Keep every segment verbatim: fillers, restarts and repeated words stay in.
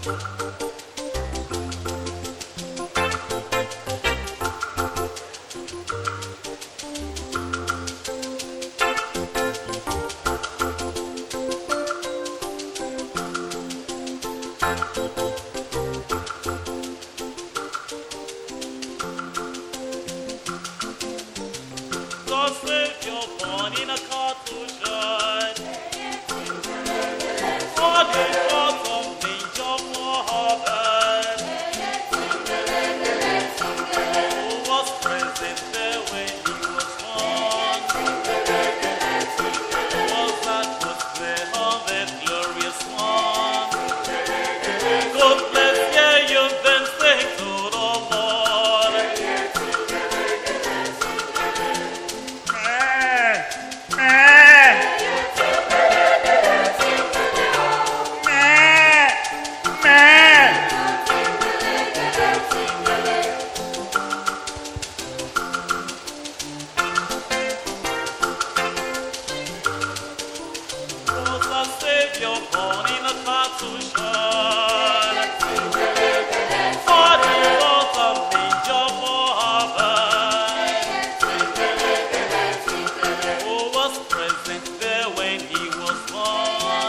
The Savior born in a cartouche, for the bottom danger for heaven, who was present there when he was born, was that was there on that glorious one. God bless you, then sing to the Lord. Was a Savior born in a cartouche, for the bottom danger for heaven, who was present there when he was born,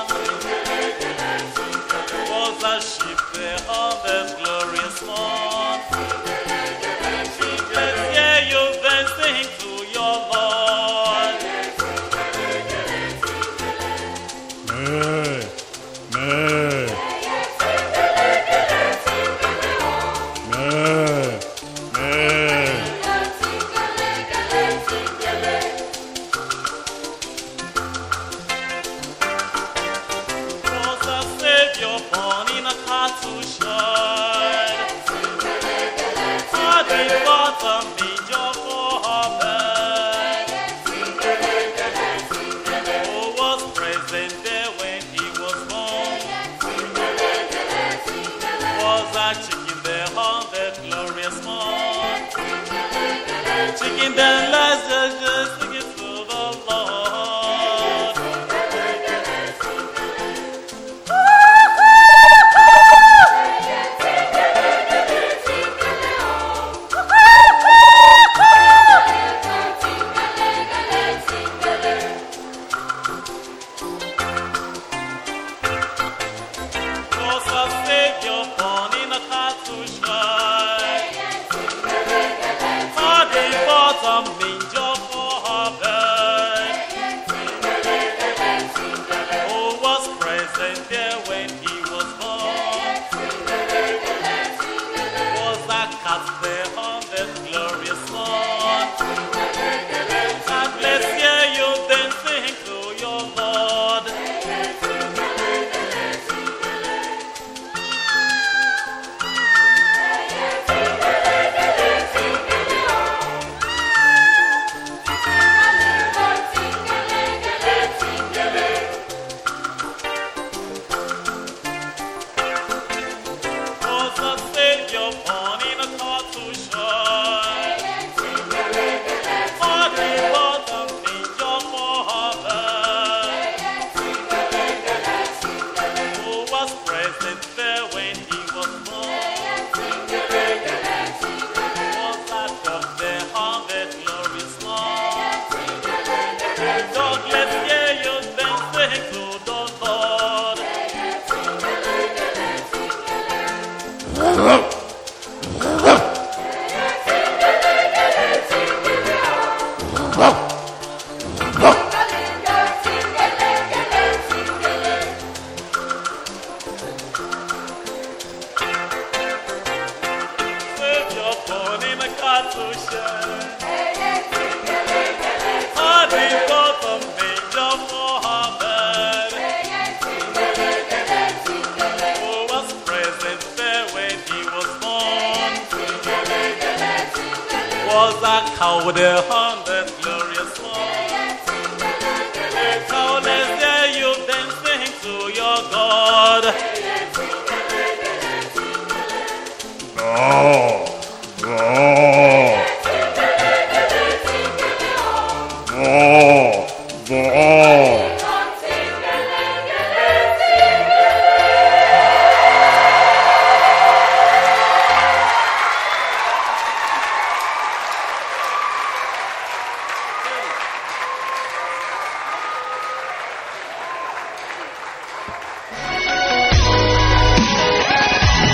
was a sheep there on that glorious morn. Let's hear you then sing to your Lord. Meh, meh, meh, meh. Was a Savior born in a cartouche, for the bottom danger for heaven, who was present there when he was born, was a chicken there on that glorious morn. Chicken that last just just sing it to the Lord. Was a Savior born in a cartouche, for the bottom danger for heaven, who was present there when he was born, was a cat there on that glorious morn. God bless you, then sing to your Lord. Was a Savior born in a cartouche, for the bottom danger for heaven, who was present there when he was born, was that dove there on that glorious morn. God let's hear you then sing to the Lord. Savior born in a cartouche, for the bottom danger for heaven, who was present there when he was born, was a cow there on